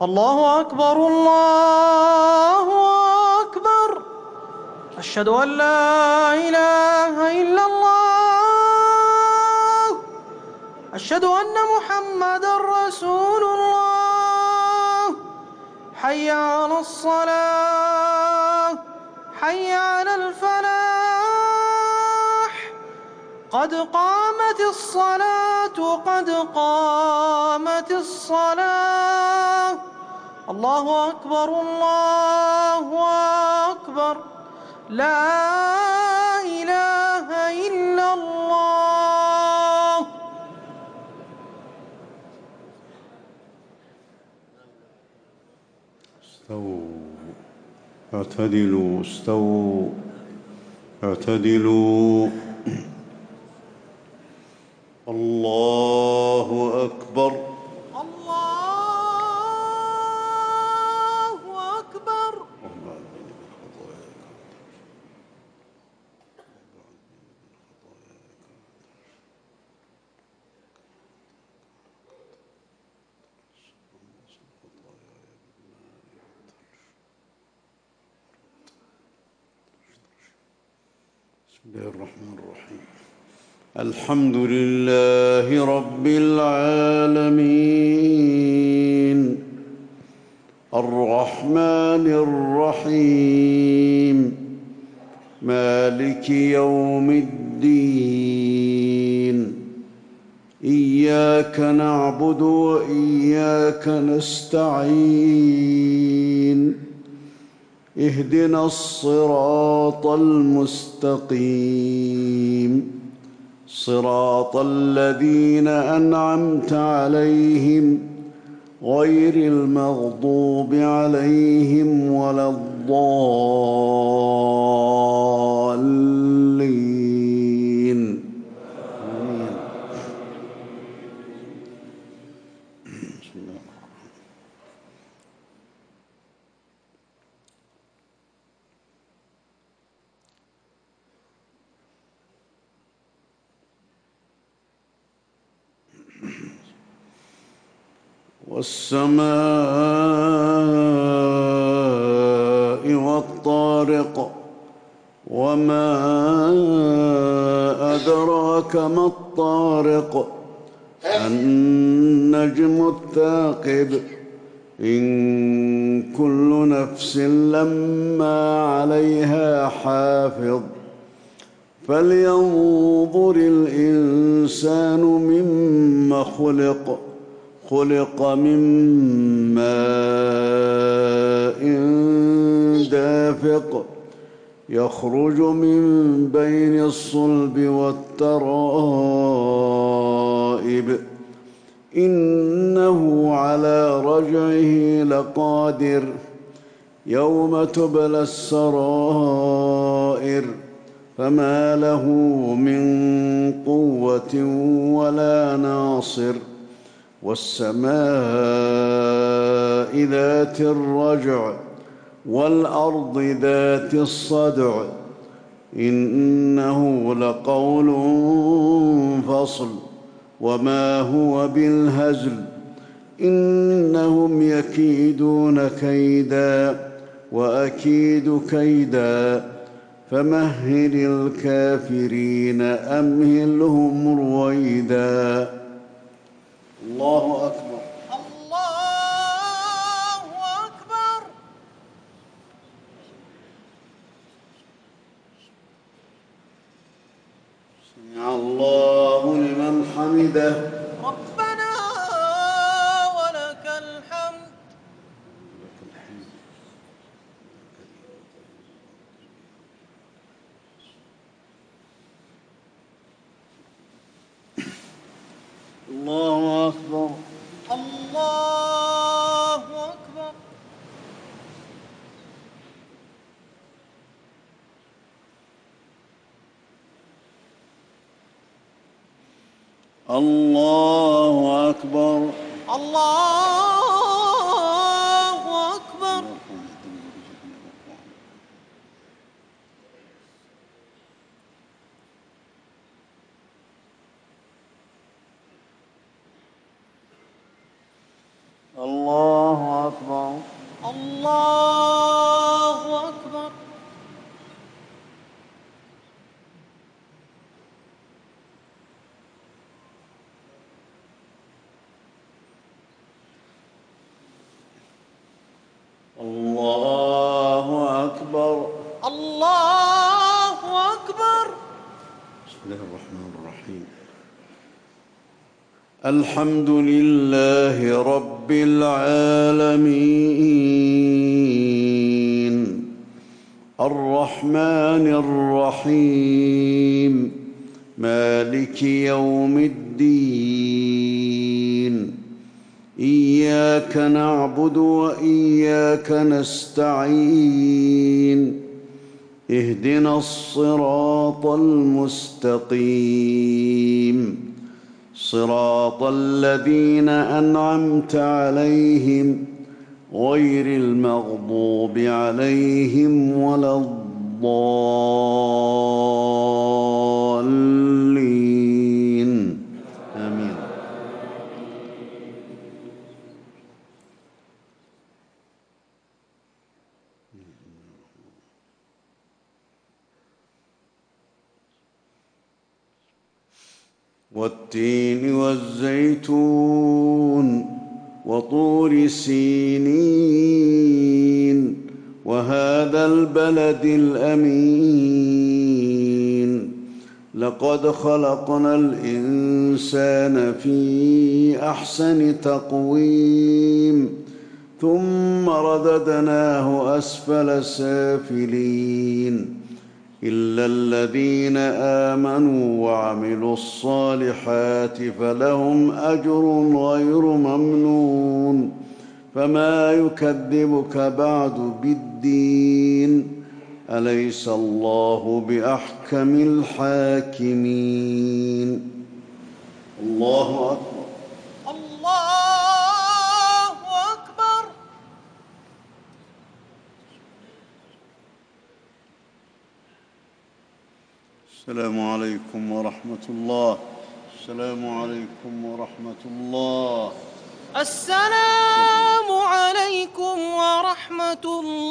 الله أكبر الله أكبر. أشهد أن لا إله إلا الله. أشهد أن محمدًا رسول الله. حي على الصلاة، حي على الفلاح. قد قامت الصلاة، قد قامت الصلاة. الله أكبر الله أكبر. لا إله إلا الله. استووا، اعتدلوا، استووا، اعتدلوا. الله أكبر. الله أكبر. بسم الله الرحمن الرحيم. الحمد لله رب العالمين، الرحمن الرحيم، مالك يوم الدين. إياك نعبد وإياك نستعين. اهدنا الصراط المستقيم، صراط الذين أنعمت عليهم غير المغضوب عليهم ولا الضالين. آمين. بسم الله. والسماء والطارق، وما أدراك ما الطارق. النجم الثاقب. إن كل نفس لما عليها حافظ. فلينظر الإنسان مما خلق. خلق من ماء دافق، يخرج من بين الصلب والترائب. إنه على رجعه لقادر. يوم تبلى السرائر، فما له من قوة ولا ناصر. والسماء ذات الرجع، والأرض ذات الصدع. إنه لقول فصل، وما هو بالهزل. إنهم يكيدون كيدا، وأكيد كيدا. فمهل الكافرين أمهلهم رويدا. الله أكبر. الله أكبر. سمع الله لمن حمده. ربنا ولك الحمد. الله أكبر. الله أكبر. الله أكبر. الله أكبر. الله الحمد لله رب العالمين الرحمن الرحيم مالك يوم الدين إياك نعبد وإياك نستعين اهدنا الصراط المستقيم صراط الذين أنعمت عليهم غير المغضوب عليهم ولا الضالين آمين. والتين والزيتون وطور سينين وهذا البلد الأمين لقد خلقنا الإنسان في أحسن تقويم ثم رددناه أسفل سافلين إلا الذين آمنوا وعملوا الصالحات فلهم أجر غير ممنون فما يكذبك بعد بالدين أليس الله بأحكم الحاكمين. الله أكبر. الله أكبر. السلام عليكم ورحمة الله. السلام عليكم ورحمة الله. السلام عليكم ورحمة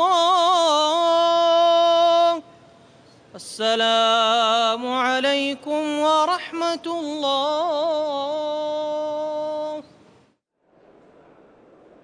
الله. السلام عليكم ورحمة الله.